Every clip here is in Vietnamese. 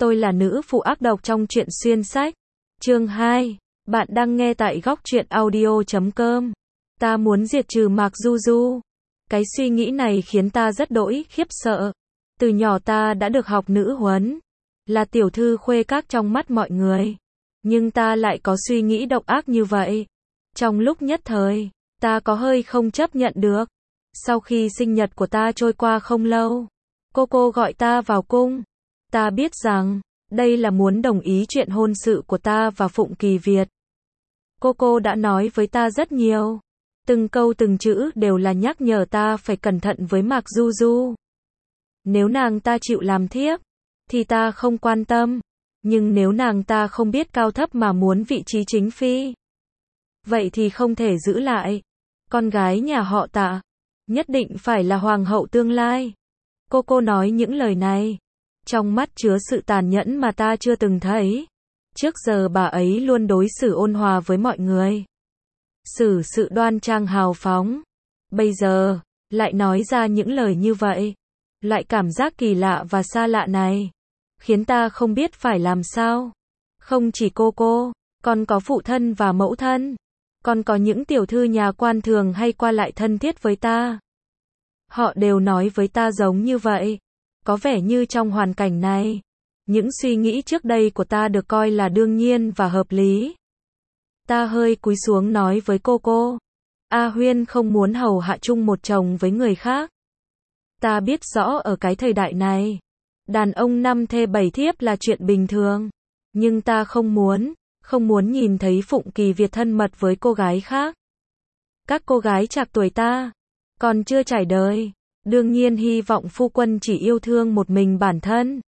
Tôi là nữ phụ ác độc trong truyện xuyên sách. Chương 2. Bạn đang nghe tại góc truyện audio.com. Ta muốn diệt trừ Mạc Du Du. Cái suy nghĩ này khiến ta rất đỗi khiếp sợ. Từ nhỏ ta đã được học nữ huấn, là tiểu thư khuê các trong mắt mọi người. Nhưng ta lại có suy nghĩ độc ác như vậy. Trong lúc nhất thời, ta có hơi không chấp nhận được. Sau khi sinh nhật của ta trôi qua không lâu, cô gọi ta vào cung. Ta biết rằng, đây là muốn đồng ý chuyện hôn sự của ta và Phụng Kỳ Việt. Cô đã nói với ta rất nhiều. Từng câu từng chữ đều là nhắc nhở ta phải cẩn thận với Mạc Du Du. Nếu nàng ta chịu làm thiếp, thì ta không quan tâm. Nhưng nếu nàng ta không biết cao thấp mà muốn vị trí chính phi, vậy thì không thể giữ lại. Con gái nhà họ Tạ, nhất định phải là hoàng hậu tương lai. Cô nói những lời này, trong mắt chứa sự tàn nhẫn mà ta chưa từng thấy. Trước giờ bà ấy luôn đối xử ôn hòa với mọi người, xử sự đoan trang hào phóng. Bây giờ, lại nói ra những lời như vậy. Loại cảm giác kỳ lạ và xa lạ này, khiến ta không biết phải làm sao. Không chỉ cô, còn có phụ thân và mẫu thân. Còn có những tiểu thư nhà quan thường hay qua lại thân thiết với ta. Họ đều nói với ta giống như vậy. Có vẻ như trong hoàn cảnh này, những suy nghĩ trước đây của ta được coi là đương nhiên và hợp lý. Ta hơi cúi xuống nói với cô. A Huyên không muốn hầu hạ chung một chồng với người khác. Ta biết rõ ở cái thời đại này, đàn ông 5 thê 7 thiếp là chuyện bình thường. Nhưng ta không muốn nhìn thấy Phụng Kỳ Việt thân mật với cô gái khác. Các cô gái trạc tuổi ta, còn chưa trải đời, đương nhiên hy vọng phu quân chỉ yêu thương một mình bản thân.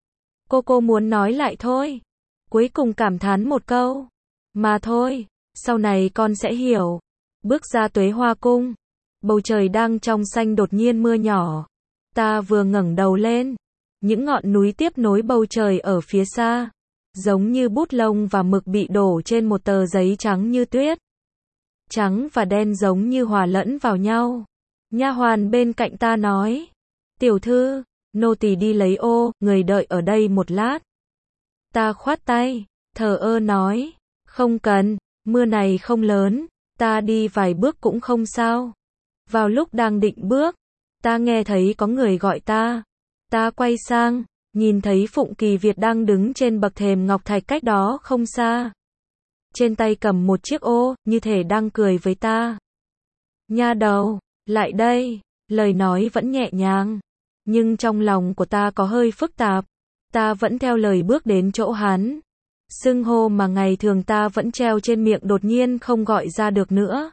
Cô muốn nói lại thôi. Cuối cùng cảm thán một câu. Mà thôi, sau này con sẽ hiểu. Bước ra Tuế Hoa Cung. Bầu trời đang trong xanh đột nhiên mưa nhỏ. Ta vừa ngẩng đầu lên. Những ngọn núi tiếp nối bầu trời ở phía xa. Giống như bút lông và mực bị đổ trên một tờ giấy trắng như tuyết. Trắng và đen giống như hòa lẫn vào nhau. Nha hoàn bên cạnh ta nói. Tiểu thư, nô tỳ đi lấy ô, người đợi ở đây một lát. Ta khoát tay, thờ ơ nói. Không cần, mưa này không lớn, ta đi vài bước cũng không sao. Vào lúc đang định bước, ta nghe thấy có người gọi ta. Ta quay sang, nhìn thấy Phụng Kỳ Việt đang đứng trên bậc thềm ngọc thạch cách đó không xa. Trên tay cầm một chiếc ô, như thể đang cười với ta. Nha đầu, lại đây. Lời nói vẫn nhẹ nhàng, nhưng trong lòng của ta có hơi phức tạp. Ta vẫn theo lời bước đến chỗ hắn. Xưng hô mà ngày thường ta vẫn treo trên miệng đột nhiên không gọi ra được nữa.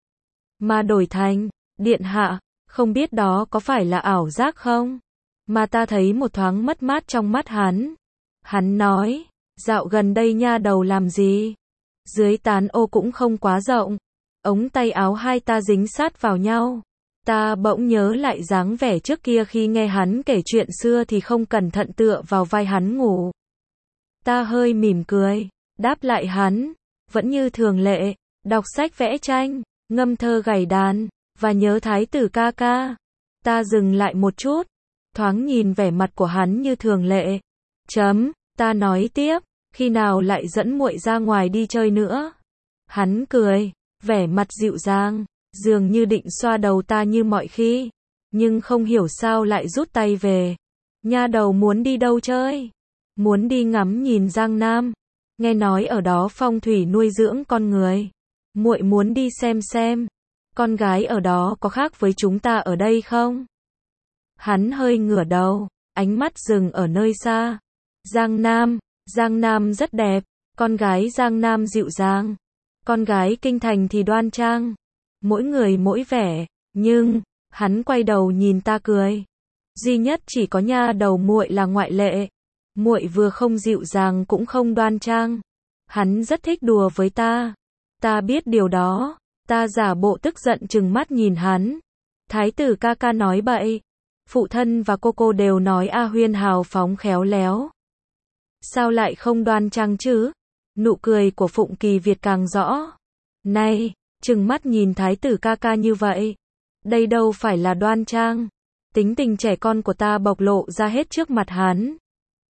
Mà đổi thành, điện hạ, không biết đó có phải là ảo giác không? Mà ta thấy một thoáng mất mát trong mắt hắn. Hắn nói, dạo gần đây nha đầu làm gì? Dưới tán ô cũng không quá rộng. Ống tay áo hai ta dính sát vào nhau. Ta bỗng nhớ lại dáng vẻ trước kia khi nghe hắn kể chuyện xưa thì không cẩn thận tựa vào vai hắn ngủ. Ta hơi mỉm cười, đáp lại hắn, vẫn như thường lệ, đọc sách vẽ tranh, ngâm thơ gảy đàn, và nhớ thái tử ca ca. Ta dừng lại một chút, thoáng nhìn vẻ mặt của hắn như thường lệ. Ta nói tiếp, khi nào lại dẫn muội ra ngoài đi chơi nữa? Hắn cười, vẻ mặt dịu dàng, dường như định xoa đầu ta như mọi khi, nhưng không hiểu sao lại rút tay về. Nha đầu muốn đi đâu chơi? Muốn đi ngắm nhìn Giang Nam, nghe nói ở đó phong thủy nuôi dưỡng con người. Muội muốn đi xem, con gái ở đó có khác với chúng ta ở đây không? Hắn hơi ngửa đầu, ánh mắt dừng ở nơi xa. Giang Nam rất đẹp, con gái Giang Nam dịu dàng, con gái kinh thành thì đoan trang. Mỗi người mỗi vẻ, nhưng, hắn quay đầu nhìn ta cười. Duy nhất chỉ có nha đầu muội là ngoại lệ. Muội vừa không dịu dàng cũng không đoan trang. Hắn rất thích đùa với ta. Ta biết điều đó. Ta giả bộ tức giận trừng mắt nhìn hắn. Thái tử ca ca nói bậy. Phụ thân và cô đều nói A Huyên hào phóng khéo léo. Sao lại không đoan trang chứ? Nụ cười của Phụng Kỳ Việt càng rõ. Này, trừng mắt nhìn thái tử ca ca như vậy. Đây đâu phải là đoan trang. Tính tình trẻ con của ta bộc lộ ra hết trước mặt hắn.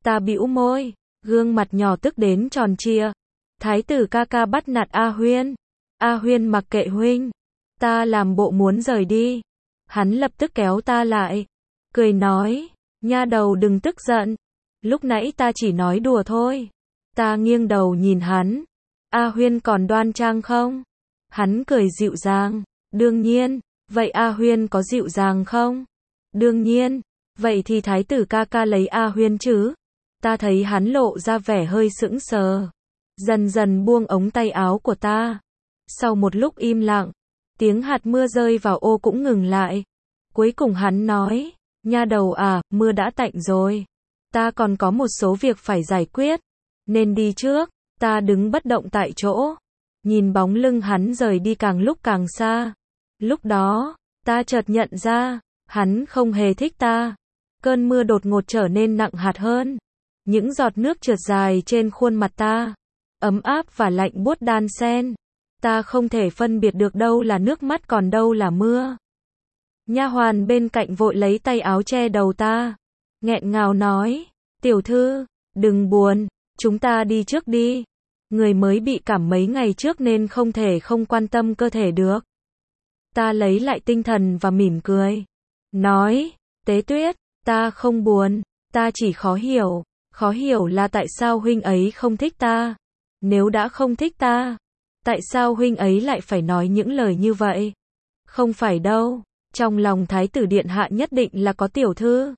Ta bĩu môi, gương mặt nhỏ tức đến tròn trịa. Thái tử ca ca bắt nạt A Huyên. A Huyên mặc kệ huynh. Ta làm bộ muốn rời đi. Hắn lập tức kéo ta lại. Cười nói, nha đầu đừng tức giận. Lúc nãy ta chỉ nói đùa thôi. Ta nghiêng đầu nhìn hắn. A Huyên còn đoan trang không? Hắn cười dịu dàng. Đương nhiên. Vậy A Huyên có dịu dàng không? Đương nhiên. Vậy thì thái tử ca ca lấy A Huyên chứ? Ta thấy hắn lộ ra vẻ hơi sững sờ. Dần dần buông ống tay áo của ta. Sau một lúc im lặng, tiếng hạt mưa rơi vào ô cũng ngừng lại. Cuối cùng hắn nói, nha đầu à, mưa đã tạnh rồi. Ta còn có một số việc phải giải quyết, nên đi trước. Ta đứng bất động tại chỗ, nhìn bóng lưng hắn rời đi càng lúc càng xa. Lúc đó, ta chợt nhận ra, hắn không hề thích ta. Cơn mưa đột ngột trở nên nặng hạt hơn. Những giọt nước trượt dài trên khuôn mặt ta, ấm áp và lạnh buốt đan xen. Ta không thể phân biệt được đâu là nước mắt còn đâu là mưa. Nha hoàn bên cạnh vội lấy tay áo che đầu ta, nghẹn ngào nói, tiểu thư, đừng buồn, chúng ta đi trước đi. Người mới bị cảm mấy ngày trước nên không thể không quan tâm cơ thể được. Ta lấy lại tinh thần và mỉm cười. Nói, Tế Tuyết, ta không buồn, ta chỉ khó hiểu. Khó hiểu là tại sao huynh ấy không thích ta. Nếu đã không thích ta, tại sao huynh ấy lại phải nói những lời như vậy? Không phải đâu, trong lòng thái tử điện hạ nhất định là có tiểu thư.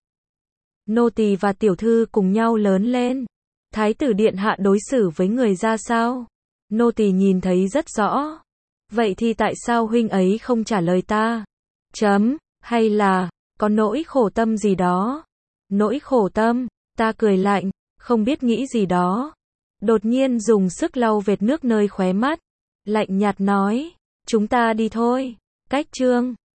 Nô tỳ và tiểu thư cùng nhau lớn lên. Thái tử điện hạ đối xử với người ra sao? Nô tỳ nhìn thấy rất rõ. Vậy thì tại sao huynh ấy không trả lời ta? Hay là, có nỗi khổ tâm gì đó? Nỗi khổ tâm, ta cười lạnh, không biết nghĩ gì đó. Đột nhiên dùng sức lau vệt nước nơi khóe mắt. Lạnh nhạt nói, chúng ta đi thôi. Cách chương